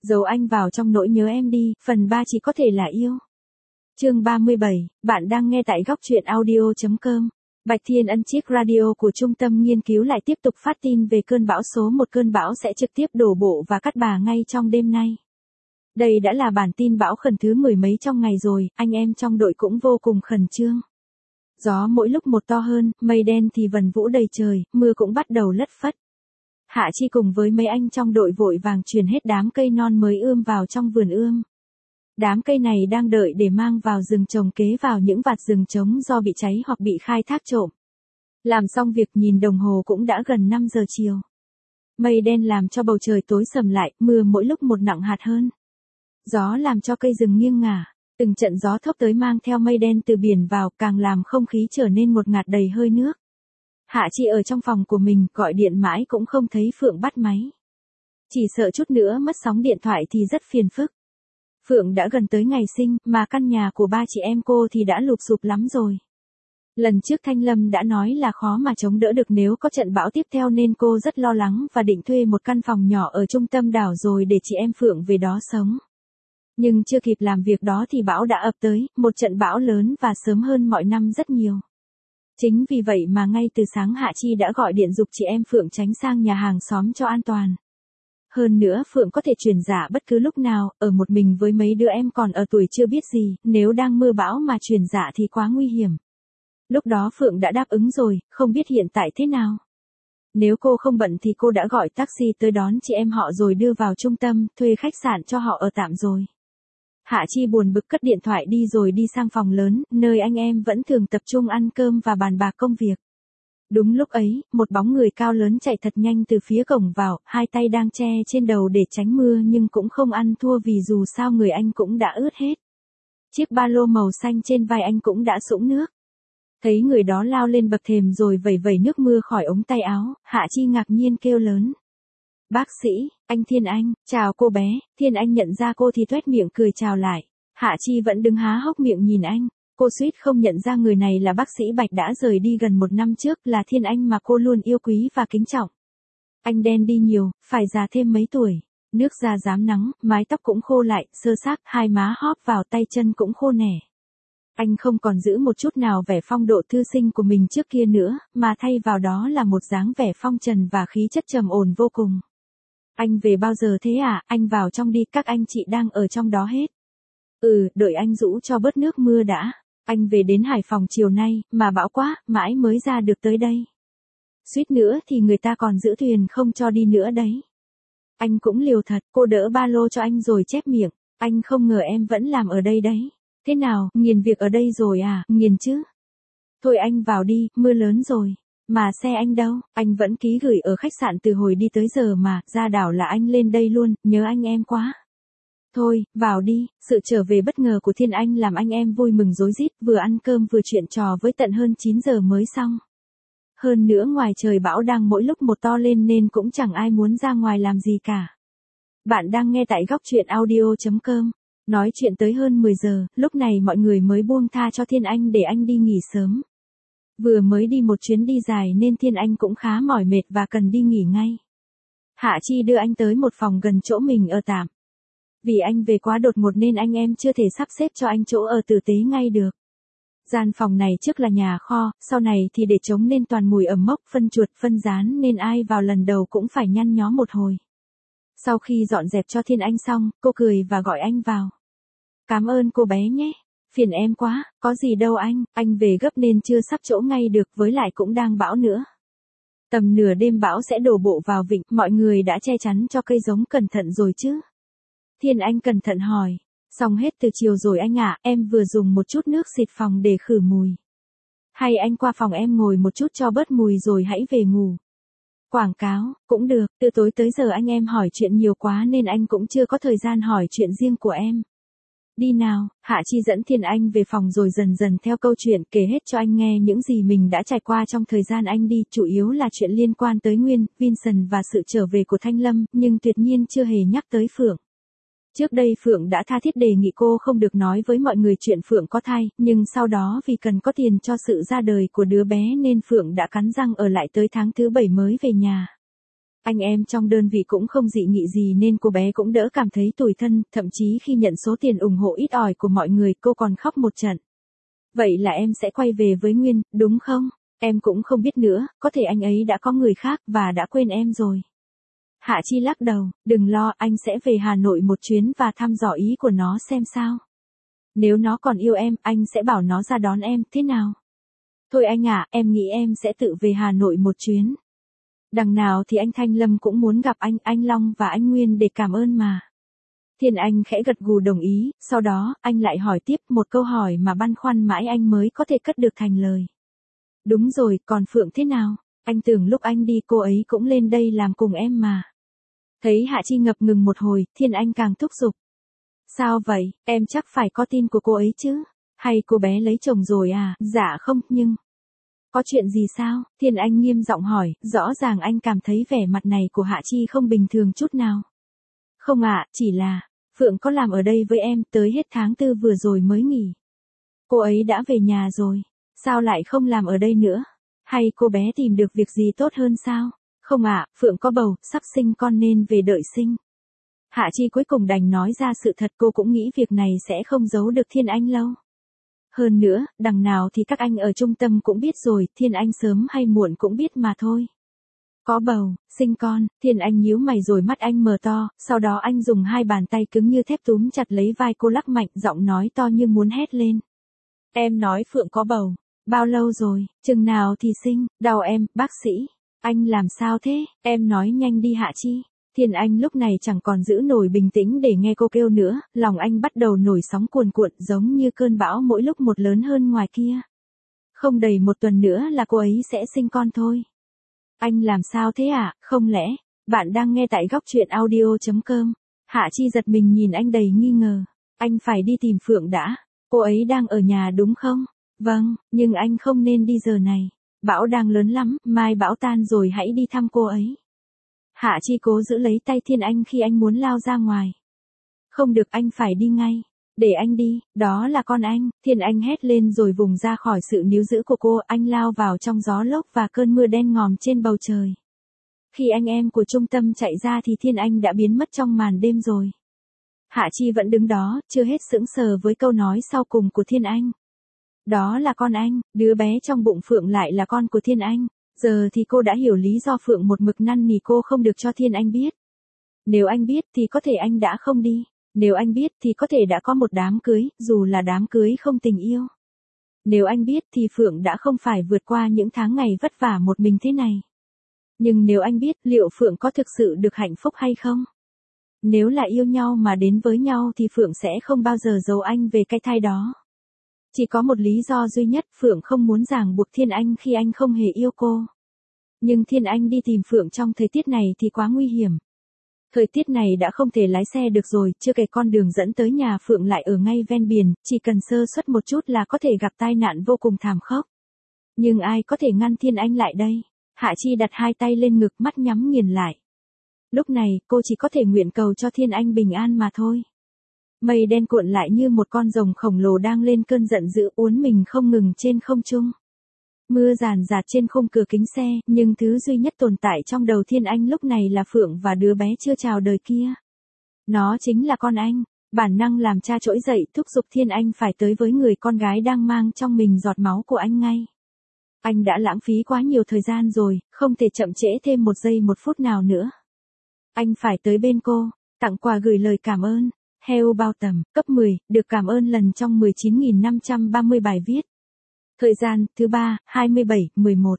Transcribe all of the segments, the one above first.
Giấu anh vào trong nỗi nhớ em đi, phần 3 chỉ có thể là yêu. Chương 37, bạn đang nghe tại góc truyện audio.com. Bạch Thiên Ân chiếc radio của trung tâm nghiên cứu lại tiếp tục phát tin về cơn bão số 1. Cơn bão sẽ trực tiếp đổ bộ và Cát Bà ngay trong đêm nay. Đây đã là bản tin bão khẩn thứ 10 mấy trong ngày rồi, anh em trong đội cũng vô cùng khẩn trương. Gió mỗi lúc một to hơn, mây đen thì vần vũ đầy trời, mưa cũng bắt đầu lất phất. Hạ Chi cùng với mấy anh trong đội vội vàng chuyển hết đám cây non mới ươm vào trong vườn ươm. Đám cây này đang đợi để mang vào rừng trồng kế vào những vạt rừng trống do bị cháy hoặc bị khai thác trộm. Làm xong việc nhìn đồng hồ cũng đã gần 5 giờ chiều. Mây đen làm cho bầu trời tối sầm lại, mưa mỗi lúc một nặng hạt hơn. Gió làm cho cây rừng nghiêng ngả, từng trận gió thốc tới mang theo mây đen từ biển vào càng làm không khí trở nên ngột ngạt đầy hơi nước. Hạ Chi ở trong phòng của mình gọi điện mãi cũng không thấy Phượng bắt máy. Chỉ sợ chút nữa mất sóng điện thoại thì rất phiền phức. Phượng đã gần tới ngày sinh mà căn nhà của ba chị em cô thì đã lụp xụp lắm rồi. Lần trước Thanh Lâm đã nói là khó mà chống đỡ được nếu có trận bão tiếp theo nên cô rất lo lắng và định thuê một căn phòng nhỏ ở trung tâm đảo rồi để chị em Phượng về đó sống. Nhưng chưa kịp làm việc đó thì bão đã ập tới, một trận bão lớn và sớm hơn mọi năm rất nhiều. Chính vì vậy mà ngay từ sáng Hạ Chi đã gọi điện giục chị em Phượng tránh sang nhà hàng xóm cho an toàn. Hơn nữa Phượng có thể chuyển dạ bất cứ lúc nào, ở một mình với mấy đứa em còn ở tuổi chưa biết gì, nếu đang mưa bão mà chuyển dạ thì quá nguy hiểm. Lúc đó Phượng đã đáp ứng rồi, không biết hiện tại thế nào. Nếu cô không bận thì cô đã gọi taxi tới đón chị em họ rồi đưa vào trung tâm, thuê khách sạn cho họ ở tạm rồi. Hạ Chi buồn bực cất điện thoại đi rồi đi sang phòng lớn, nơi anh em vẫn thường tập trung ăn cơm và bàn bạc công việc. Đúng lúc ấy, một bóng người cao lớn chạy thật nhanh từ phía cổng vào, hai tay đang che trên đầu để tránh mưa nhưng cũng không ăn thua vì dù sao người anh cũng đã ướt hết. Chiếc ba lô màu xanh trên vai anh cũng đã sũng nước. Thấy người đó lao lên bậc thềm rồi vẩy vẩy nước mưa khỏi ống tay áo, Hạ Chi ngạc nhiên kêu lớn. Bác sĩ, anh Thiên Anh, chào cô bé. Thiên Anh nhận ra cô thì toét miệng cười chào lại. Hạ Chi vẫn đứng há hốc miệng nhìn anh. Cô suýt không nhận ra người này là bác sĩ Bạch đã rời đi gần 1 năm trước, là Thiên Anh mà cô luôn yêu quý và kính trọng. Anh đen đi nhiều, phải già thêm mấy tuổi. Nước da rám nắng, mái tóc cũng khô lại, sơ xác, hai má hóp vào tay chân cũng khô nẻ. Anh không còn giữ một chút nào vẻ phong độ thư sinh của mình trước kia nữa, mà thay vào đó là một dáng vẻ phong trần và khí chất trầm ổn vô cùng. Anh về bao giờ thế à? Anh vào trong đi, các anh chị đang ở trong đó hết. Đợi anh rũ cho bớt nước mưa đã. Anh về đến Hải Phòng chiều nay, mà bão quá, mãi mới ra được tới đây. Suýt nữa thì người ta còn giữ thuyền không cho đi nữa đấy. Anh cũng liều thật, cô đỡ ba lô cho anh rồi chép miệng. Anh không ngờ em vẫn làm ở đây đấy. Thế nào, nghiền việc ở đây rồi à? Nghiền chứ. Thôi anh vào đi, mưa lớn rồi. Mà xe anh đâu? Anh vẫn ký gửi ở khách sạn từ hồi đi tới giờ mà, ra đảo là anh lên đây luôn, nhớ anh em quá. Thôi, vào đi. Sự trở về bất ngờ của Thiên Anh làm anh em vui mừng rối rít, vừa ăn cơm vừa chuyện trò với tận hơn 9 giờ mới xong. Hơn nữa ngoài trời bão đang mỗi lúc một to lên nên cũng chẳng ai muốn ra ngoài làm gì cả. Bạn đang nghe tại góc truyện audio.com. Nói chuyện tới hơn 10 giờ, lúc này mọi người mới buông tha cho Thiên Anh để anh đi nghỉ sớm. Vừa mới đi một chuyến đi dài nên Thiên Anh cũng khá mỏi mệt và cần đi nghỉ ngay. Hạ Chi đưa anh tới một phòng gần chỗ mình ở tạm. Vì anh về quá đột ngột nên anh em chưa thể sắp xếp cho anh chỗ ở tử tế ngay được. Gian phòng này trước là nhà kho, sau này thì để trống nên toàn mùi ẩm mốc, phân chuột, phân rán nên ai vào lần đầu cũng phải nhăn nhó một hồi. Sau khi dọn dẹp cho Thiên Anh xong, cô cười và gọi anh vào. Cảm ơn cô bé nhé. Phiền em quá, có gì đâu anh về gấp nên chưa sắp chỗ ngay được, với lại cũng đang bão nữa. Tầm nửa đêm bão sẽ đổ bộ vào vịnh, mọi người đã che chắn cho cây giống cẩn thận rồi chứ? Thiên Anh cẩn thận hỏi. Xong hết từ chiều rồi anh ạ, em vừa dùng một chút nước xịt phòng để khử mùi. Hay anh qua phòng em ngồi một chút cho bớt mùi rồi hãy về ngủ. Quảng cáo, cũng được, từ tối tới giờ anh em hỏi chuyện nhiều quá nên anh cũng chưa có thời gian hỏi chuyện riêng của em. Đi nào. Hạ Chi dẫn Thiên Anh về phòng rồi dần dần theo câu chuyện kể hết cho anh nghe những gì mình đã trải qua trong thời gian anh đi, chủ yếu là chuyện liên quan tới Nguyên, Vincent và sự trở về của Thanh Lâm, nhưng tuyệt nhiên chưa hề nhắc tới Phượng. Trước đây Phượng đã tha thiết đề nghị cô không được nói với mọi người chuyện Phượng có thai, nhưng sau đó vì cần có tiền cho sự ra đời của đứa bé nên Phượng đã cắn răng ở lại tới tháng thứ 7 mới về nhà. Anh em trong đơn vị cũng không dị nghị gì nên cô bé cũng đỡ cảm thấy tủi thân, thậm chí khi nhận số tiền ủng hộ ít ỏi của mọi người cô còn khóc một trận. Vậy là em sẽ quay về với Nguyên, đúng không? Em cũng không biết nữa, có thể anh ấy đã có người khác và đã quên em rồi. Hạ Chi lắc đầu, đừng lo, anh sẽ về Hà Nội một chuyến và thăm dò ý của nó xem sao. Nếu nó còn yêu em, anh sẽ bảo nó ra đón em, thế nào? Thôi anh à, em nghĩ em sẽ tự về Hà Nội một chuyến. Đằng nào thì anh Thanh Lâm cũng muốn gặp anh Long và anh Nguyên để cảm ơn mà. Thiên Anh khẽ gật gù đồng ý, sau đó, anh lại hỏi tiếp một câu hỏi mà băn khoăn mãi anh mới có thể cất được thành lời. Đúng rồi, còn Phượng thế nào? Anh tưởng lúc anh đi cô ấy cũng lên đây làm cùng em mà. Thấy Hạ Chi ngập ngừng một hồi, Thiên Anh càng thúc giục. Sao vậy, em chắc phải có tin của cô ấy chứ? Hay cô bé lấy chồng rồi à? Dạ không, nhưng... Có chuyện gì sao? Thiên Anh nghiêm giọng hỏi, rõ ràng anh cảm thấy vẻ mặt này của Hạ Chi không bình thường chút nào. Không ạ, chỉ là, Phượng có làm ở đây với em tới hết tháng 4 vừa rồi mới nghỉ. Cô ấy đã về nhà rồi, sao lại không làm ở đây nữa? Hay cô bé tìm được việc gì tốt hơn sao? Không ạ, Phượng có bầu, sắp sinh con nên về đợi sinh. Hạ Chi cuối cùng đành nói ra sự thật, cô cũng nghĩ việc này sẽ không giấu được Thiên Anh lâu. Hơn nữa, đằng nào thì các anh ở trung tâm cũng biết rồi, Thiên Anh sớm hay muộn cũng biết mà thôi. Có bầu, sinh con, Thiên Anh nhíu mày rồi mắt anh mở to, sau đó anh dùng hai bàn tay cứng như thép túm chặt lấy vai cô lắc mạnh, giọng nói to như muốn hét lên. Em nói Phượng có bầu, bao lâu rồi, chừng nào thì sinh, đau em, bác sĩ. Anh làm sao thế, em nói nhanh đi Hạ Chi. Thiên Anh lúc này chẳng còn giữ nổi bình tĩnh để nghe cô kêu nữa, lòng anh bắt đầu nổi sóng cuồn cuộn giống như cơn bão mỗi lúc một lớn hơn ngoài kia. Không đầy một tuần nữa là cô ấy sẽ sinh con thôi. Anh làm sao thế ạ, không lẽ, bạn đang nghe tại góc truyện audio.com. Hạ Chi giật mình nhìn anh đầy nghi ngờ. Anh phải đi tìm Phượng đã, cô ấy đang ở nhà đúng không? Vâng, nhưng anh không nên đi giờ này. Bão đang lớn lắm, mai bão tan rồi hãy đi thăm cô ấy. Hạ Chi cố giữ lấy tay Thiên Anh khi anh muốn lao ra ngoài. Không được, anh phải đi ngay. Để anh đi, đó là con anh. Thiên Anh hét lên rồi vùng ra khỏi sự níu giữ của cô, anh lao vào trong gió lốc và cơn mưa đen ngòm trên bầu trời. Khi anh em của trung tâm chạy ra thì Thiên Anh đã biến mất trong màn đêm rồi. Hạ Chi vẫn đứng đó, chưa hết sững sờ với câu nói sau cùng của Thiên Anh. Đó là con anh, đứa bé trong bụng Phượng lại là con của Thiên Anh. Giờ thì cô đã hiểu lý do Phượng một mực năn nỉ cô không được cho Thiên Anh biết. Nếu anh biết thì có thể anh đã không đi. Nếu anh biết thì có thể đã có một đám cưới, dù là đám cưới không tình yêu. Nếu anh biết thì Phượng đã không phải vượt qua những tháng ngày vất vả một mình thế này. Nhưng nếu anh biết liệu Phượng có thực sự được hạnh phúc hay không? Nếu là yêu nhau mà đến với nhau thì Phượng sẽ không bao giờ giấu anh về cái thai đó. Chỉ có một lý do duy nhất, Phượng không muốn ràng buộc Thiên Anh khi anh không hề yêu cô. Nhưng Thiên Anh đi tìm Phượng trong thời tiết này thì quá nguy hiểm. Thời tiết này đã không thể lái xe được rồi, chưa kể con đường dẫn tới nhà Phượng lại ở ngay ven biển, chỉ cần sơ suất một chút là có thể gặp tai nạn vô cùng thảm khốc. Nhưng ai có thể ngăn Thiên Anh lại đây? Hạ Chi đặt hai tay lên ngực, mắt nhắm nghiền lại. Lúc này, cô chỉ có thể nguyện cầu cho Thiên Anh bình an mà thôi. Mây đen cuộn lại như một con rồng khổng lồ đang lên cơn giận dữ uốn mình không ngừng trên không trung. Mưa ràn rạt trên khung cửa kính xe, nhưng thứ duy nhất tồn tại trong đầu Thiên Anh lúc này là Phượng và đứa bé chưa chào đời kia. Nó chính là con anh. Bản năng làm cha trỗi dậy thúc giục Thiên Anh phải tới với người con gái đang mang trong mình giọt máu của anh ngay. Anh đã lãng phí quá nhiều thời gian rồi, không thể chậm trễ thêm một giây một phút nào nữa. Anh phải tới bên cô, tặng quà gửi lời cảm ơn. Heo bao tầm, cấp 10, được cảm ơn lần trong 19.530 bài viết. Thời gian, thứ 3, 27/11.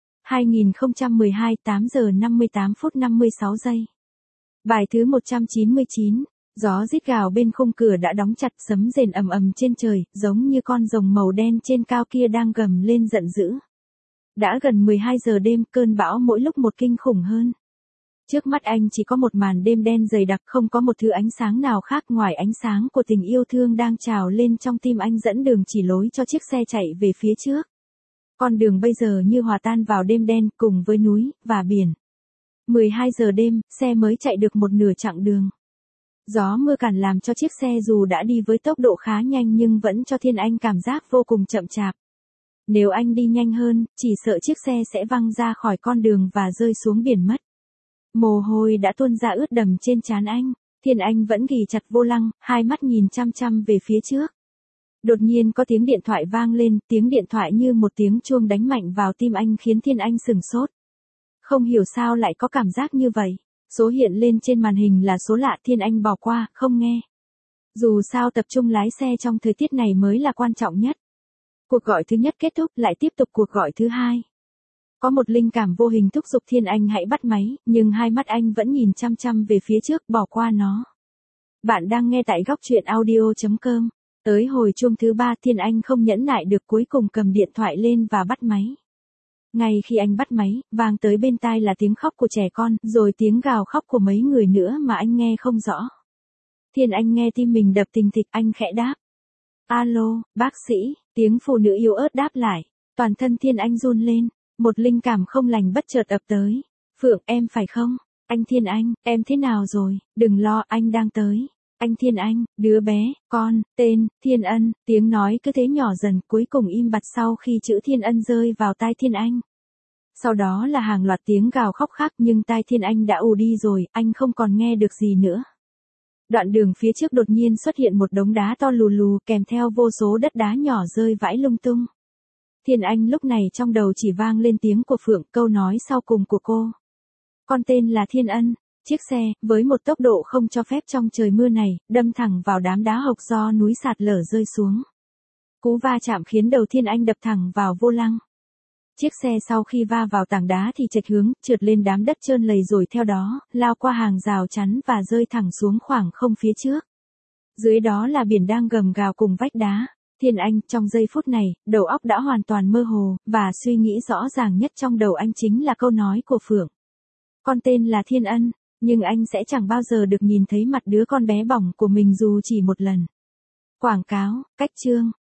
2012, 8 giờ 58 phút 56 giây. Bài thứ 199, gió rít gào bên khung cửa đã đóng chặt, sấm rền ầm ầm trên trời, giống như con rồng màu đen trên cao kia đang gầm lên giận dữ. Đã gần 12 giờ đêm, cơn bão mỗi lúc một kinh khủng hơn. Trước mắt anh chỉ có một màn đêm đen dày đặc, không có một thứ ánh sáng nào khác ngoài ánh sáng của tình yêu thương đang trào lên trong tim anh, dẫn đường chỉ lối cho chiếc xe chạy về phía trước. Con đường bây giờ như hòa tan vào đêm đen cùng với núi và biển. 12 giờ đêm, xe mới chạy được một nửa chặng đường. Gió mưa cản làm cho chiếc xe dù đã đi với tốc độ khá nhanh nhưng vẫn cho Thiên Anh cảm giác vô cùng chậm chạp. Nếu anh đi nhanh hơn, chỉ sợ chiếc xe sẽ văng ra khỏi con đường và rơi xuống biển mất. Mồ hôi đã tuôn ra ướt đầm trên trán anh. Thiên Anh vẫn ghì chặt vô lăng, hai mắt nhìn chăm chăm về phía trước. Đột nhiên có tiếng điện thoại vang lên, tiếng điện thoại như một tiếng chuông đánh mạnh vào tim anh khiến Thiên Anh sửng sốt. Không hiểu sao lại có cảm giác như vậy. Số hiện lên trên màn hình là số lạ, Thiên Anh bỏ qua, không nghe. Dù sao tập trung lái xe trong thời tiết này mới là quan trọng nhất. Cuộc gọi thứ nhất kết thúc, lại tiếp tục cuộc gọi thứ hai. Có một linh cảm vô hình thúc giục Thiên Anh hãy bắt máy, nhưng hai mắt anh vẫn nhìn chăm chăm về phía trước, bỏ qua nó. Bạn đang nghe tại góc truyện audio.com. Tới hồi chuông thứ ba, Thiên Anh không nhẫn nại được, cuối cùng cầm điện thoại lên và bắt máy. Ngay khi anh bắt máy, vang tới bên tai là tiếng khóc của trẻ con, rồi tiếng gào khóc của mấy người nữa mà anh nghe không rõ. Thiên Anh nghe tim mình đập thình thịch, anh khẽ đáp. Alo, bác sĩ, tiếng phụ nữ yếu ớt đáp lại. Toàn thân Thiên Anh run lên, một linh cảm không lành bất chợt ập tới. Phượng, em phải không? Anh Thiên Anh, em thế nào rồi? Đừng lo, anh đang tới. Anh Thiên Anh, đứa bé, con, tên, Thiên Ân, tiếng nói cứ thế nhỏ dần, cuối cùng im bặt sau khi chữ Thiên Ân rơi vào tai Thiên Anh. Sau đó là hàng loạt tiếng gào khóc khác, nhưng tai Thiên Anh đã ù đi rồi, anh không còn nghe được gì nữa. Đoạn đường phía trước đột nhiên xuất hiện một đống đá to lù lù, kèm theo vô số đất đá nhỏ rơi vãi lung tung. Thiên Anh lúc này trong đầu chỉ vang lên tiếng của Phượng, câu nói sau cùng của cô. Con tên là Thiên Ân. Chiếc xe, với một tốc độ không cho phép trong trời mưa này, đâm thẳng vào đám đá hộc do núi sạt lở rơi xuống. Cú va chạm khiến đầu Thiên Anh đập thẳng vào vô lăng. Chiếc xe sau khi va vào tảng đá thì chệch hướng, trượt lên đám đất trơn lầy rồi theo đó, lao qua hàng rào chắn và rơi thẳng xuống khoảng không phía trước. Dưới đó là biển đang gầm gào cùng vách đá. Thiên Anh, trong giây phút này, đầu óc đã hoàn toàn mơ hồ, và suy nghĩ rõ ràng nhất trong đầu anh chính là câu nói của Phượng. Con tên là Thiên Ân, nhưng anh sẽ chẳng bao giờ được nhìn thấy mặt đứa con bé bỏng của mình dù chỉ một lần. Quảng cáo, cách chương.